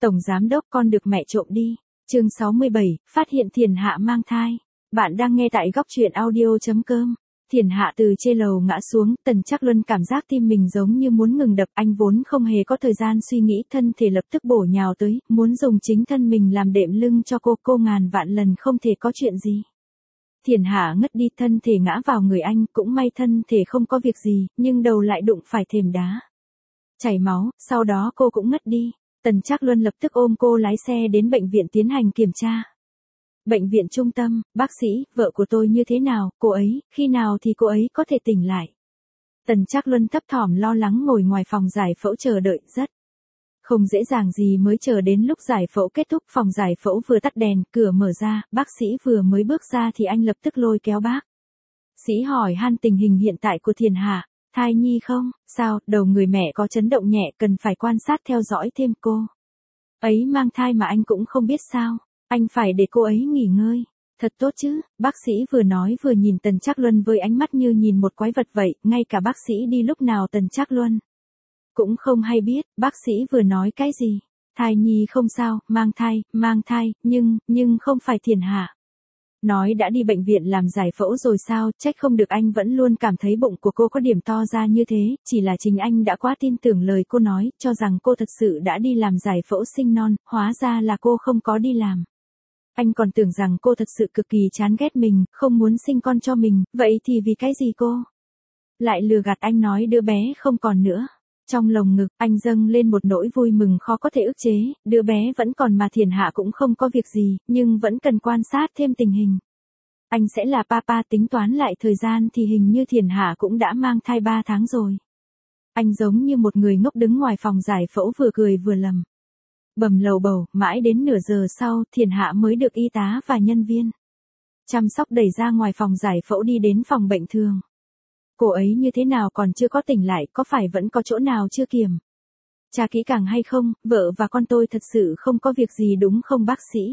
Tổng giám đốc con được mẹ trộm đi. Chương 67, phát hiện Thiền Hạ mang thai. Bạn đang nghe tại góc truyện audio.com. Thiền Hạ từ trên lầu ngã xuống, Tần Trác Luân cảm giác tim mình giống như muốn ngừng đập, anh vốn không hề có thời gian suy nghĩ, thân thể lập tức bổ nhào tới, muốn dùng chính thân mình làm đệm lưng cho cô ngàn vạn lần không thể có chuyện gì. Thiền Hạ ngất đi, thân thể ngã vào người anh, cũng may thân thể không có việc gì, nhưng đầu lại đụng phải thềm đá. Chảy máu, sau đó cô cũng ngất đi. Tần Trác Luân lập tức ôm cô lái xe đến bệnh viện tiến hành kiểm tra. Bệnh viện trung tâm, bác sĩ, vợ của tôi như thế nào, cô ấy, khi nào thì cô ấy có thể tỉnh lại. Tần Trác Luân thấp thỏm lo lắng ngồi ngoài phòng giải phẫu chờ đợi, rất không dễ dàng gì mới chờ đến lúc giải phẫu kết thúc. Phòng giải phẫu vừa tắt đèn, cửa mở ra, bác sĩ vừa mới bước ra thì anh lập tức lôi kéo bác sĩ hỏi han tình hình hiện tại của Thiền Hạ. Thai nhi không? Sao, đầu người mẹ có chấn động nhẹ, cần phải quan sát theo dõi thêm cô ấy mang thai mà anh cũng không biết sao? Anh phải để cô ấy nghỉ ngơi. Thật tốt chứ, bác sĩ vừa nói vừa nhìn Tần Trác Luân với ánh mắt như nhìn một quái vật vậy, ngay cả bác sĩ đi lúc nào Tần Trác Luân cũng không hay biết, bác sĩ vừa nói cái gì. Thai nhi không sao, mang thai, nhưng không phải Thiền Hạ. Nói đã đi bệnh viện làm giải phẫu rồi sao, trách không được anh vẫn luôn cảm thấy bụng của cô có điểm to ra như thế, chỉ là chính anh đã quá tin tưởng lời cô nói, cho rằng cô thật sự đã đi làm giải phẫu sinh non, hóa ra là cô không có đi làm. Anh còn tưởng rằng cô thật sự cực kỳ chán ghét mình, không muốn sinh con cho mình, vậy thì vì cái gì cô lại lừa gạt anh nói đứa bé không còn nữa. Trong lồng ngực, anh dâng lên một nỗi vui mừng khó có thể ức chế, đứa bé vẫn còn mà Thiền Hạ cũng không có việc gì, nhưng vẫn cần quan sát thêm tình hình. Anh sẽ là papa, tính toán lại thời gian thì hình như Thiền Hạ cũng đã mang thai 3 tháng rồi. Anh giống như một người ngốc đứng ngoài phòng giải phẫu vừa cười vừa lầm bầm lầu bầu, mãi đến nửa giờ sau, Thiền Hạ mới được y tá và nhân viên chăm sóc đẩy ra ngoài phòng giải phẫu đi đến phòng bệnh thường. Cô ấy như thế nào còn chưa có tỉnh lại, có phải vẫn có chỗ nào chưa kiểm tra kỹ càng hay không, vợ và con tôi thật sự không có việc gì đúng không bác sĩ?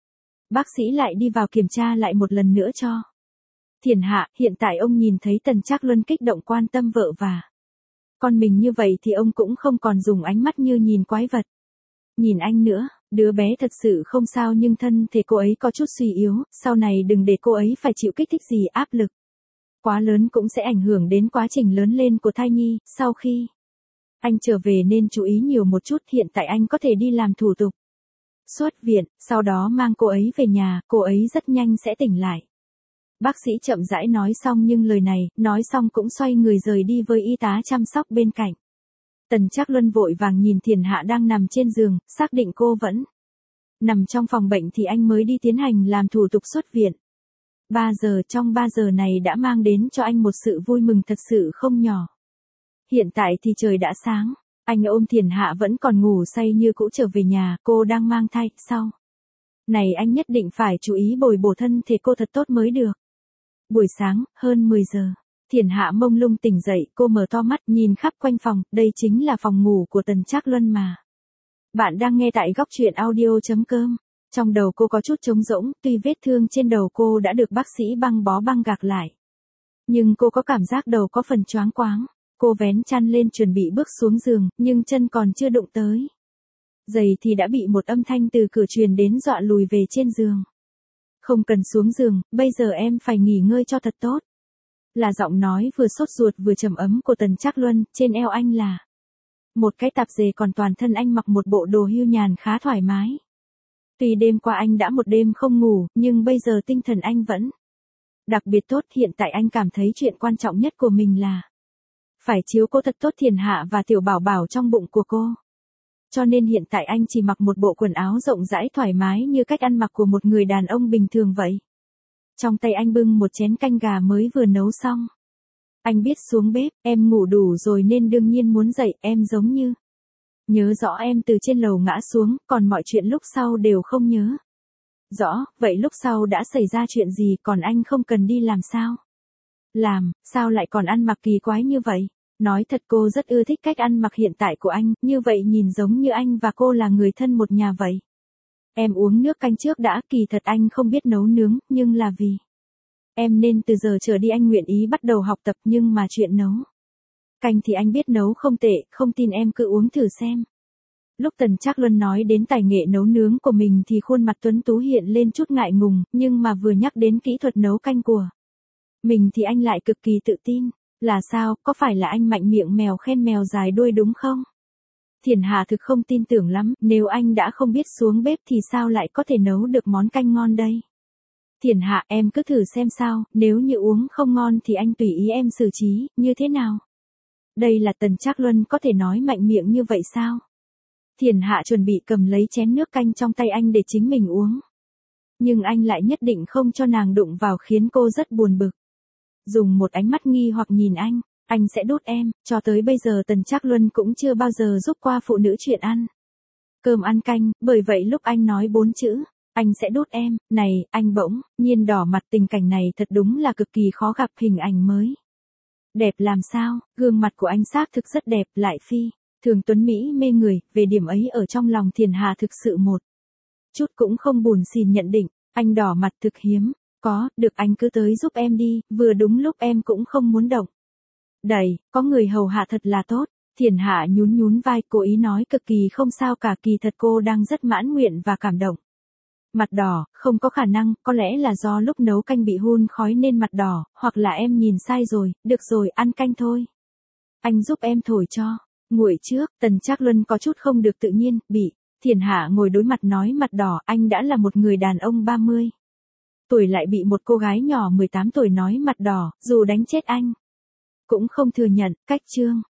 Bác sĩ lại đi vào kiểm tra lại một lần nữa cho Thiền Hạ. Hiện tại ông nhìn thấy Tần Trác Luân kích động quan tâm vợ và con mình như vậy thì ông cũng không còn dùng ánh mắt như nhìn quái vật nhìn anh nữa. Đứa bé thật sự không sao nhưng thân thể cô ấy có chút suy yếu, sau này đừng để cô ấy phải chịu kích thích gì, áp lực quá lớn cũng sẽ ảnh hưởng đến quá trình lớn lên của thai nhi. Sau khi anh trở về nên chú ý nhiều một chút, hiện tại anh có thể đi làm thủ tục xuất viện, sau đó mang cô ấy về nhà, cô ấy rất nhanh sẽ tỉnh lại. Bác sĩ chậm rãi nói xong nhưng lời này, nói xong cũng xoay người rời đi với y tá chăm sóc bên cạnh. Tần Trác Luân vội vàng nhìn Thiền Hạ đang nằm trên giường, xác định cô vẫn nằm trong phòng bệnh thì anh mới đi tiến hành làm thủ tục xuất viện. 3 giờ, trong 3 giờ này đã mang đến cho anh một sự vui mừng thật sự không nhỏ. Hiện tại thì trời đã sáng, anh ôm Thiền Hạ vẫn còn ngủ say như cũ trở về nhà, cô đang mang thai, sau này anh nhất định phải chú ý bồi bổ thân thể cô thật tốt mới được. Buổi sáng, hơn 10 giờ, Thiền Hạ mông lung tỉnh dậy, cô mở to mắt nhìn khắp quanh phòng, đây chính là phòng ngủ của Tần Trác Luân mà. Bạn đang nghe tại góc truyện audio.com. Trong đầu cô có chút trống rỗng, tuy vết thương trên đầu cô đã được bác sĩ băng bó băng gạc lại. Nhưng cô có cảm giác đầu có phần choáng váng. Cô vén chăn lên chuẩn bị bước xuống giường, nhưng chân còn chưa đụng tới giày thì đã bị một âm thanh từ cửa truyền đến dọa lùi về trên giường. Không cần xuống giường, bây giờ em phải nghỉ ngơi cho thật tốt. Là giọng nói vừa sốt ruột vừa trầm ấm của Tần Trác Luân, trên eo anh là một cái tạp dề, còn toàn thân anh mặc một bộ đồ hưu nhàn khá thoải mái. Tuy đêm qua anh đã một đêm không ngủ, nhưng bây giờ tinh thần anh vẫn đặc biệt tốt. Hiện tại anh cảm thấy chuyện quan trọng nhất của mình là phải chiếu cố thật tốt Thiền Hạ và tiểu bảo bảo trong bụng của cô. Cho nên hiện tại anh chỉ mặc một bộ quần áo rộng rãi thoải mái như cách ăn mặc của một người đàn ông bình thường vậy. Trong tay anh bưng một chén canh gà mới vừa nấu xong. Anh biết xuống bếp, em ngủ đủ rồi nên đương nhiên muốn dậy, em giống như nhớ rõ em từ trên lầu ngã xuống, còn mọi chuyện lúc sau đều không nhớ rõ. Vậy lúc sau đã xảy ra chuyện gì, còn anh không cần đi làm sao? Làm, sao lại còn ăn mặc kỳ quái như vậy? Nói thật cô rất ưa thích cách ăn mặc hiện tại của anh, như vậy nhìn giống như anh và cô là người thân một nhà vậy. Em uống nước canh trước đã, kỳ thật anh không biết nấu nướng, nhưng là vì em nên từ giờ trở đi anh nguyện ý bắt đầu học tập, nhưng mà chuyện nấu canh thì anh biết nấu không tệ, không tin em cứ uống thử xem. Lúc Tần Trác Luân nói đến tài nghệ nấu nướng của mình thì khuôn mặt tuấn tú hiện lên chút ngại ngùng, nhưng mà vừa nhắc đến kỹ thuật nấu canh của mình thì anh lại cực kỳ tự tin. Là sao, có phải là anh mạnh miệng mèo khen mèo dài đuôi đúng không? Thiền Hạ thực không tin tưởng lắm, nếu anh đã không biết xuống bếp thì sao lại có thể nấu được món canh ngon đây? Thiền Hạ, em cứ thử xem sao, nếu như uống không ngon thì anh tùy ý em xử trí, như thế nào? Đây là Tần Trác Luân có thể nói mạnh miệng như vậy sao? Thiền Hạ chuẩn bị cầm lấy chén nước canh trong tay anh để chính mình uống. Nhưng anh lại nhất định không cho nàng đụng vào khiến cô rất buồn bực. Dùng một ánh mắt nghi hoặc nhìn anh sẽ đút em, cho tới bây giờ Tần Trác Luân cũng chưa bao giờ giúp qua phụ nữ chuyện ăn cơm ăn canh, bởi vậy lúc anh nói 4 chữ, anh sẽ đút em, này, anh bỗng nhiên đỏ mặt. Tình cảnh này thật đúng là cực kỳ khó gặp, hình ảnh mới đẹp làm sao, gương mặt của anh xác thực rất đẹp, lại phi thường tuấn mỹ mê người, về điểm ấy ở trong lòng Thiền Hạ thực sự một chút cũng không buồn xỉn nhận định, anh đỏ mặt thực hiếm. Được anh cứ tới giúp em đi, vừa đúng lúc em cũng không muốn động đẩy, có người hầu hạ thật là tốt. Thiền Hạ nhún nhún vai, cố ý nói cực kỳ không sao cả, kỳ thật cô đang rất mãn nguyện và cảm động. Mặt đỏ, không có khả năng, có lẽ là do lúc nấu canh bị hun khói nên mặt đỏ, hoặc là em nhìn sai rồi, được rồi, ăn canh thôi. Anh giúp em thổi cho nguội trước. Tần Trác Luân có chút không được tự nhiên, bị Thiền Hạ ngồi đối mặt nói mặt đỏ, anh đã là một người đàn ông 30 tuổi lại bị một cô gái nhỏ 18 tuổi nói mặt đỏ, dù đánh chết anh cũng không thừa nhận. Cách chương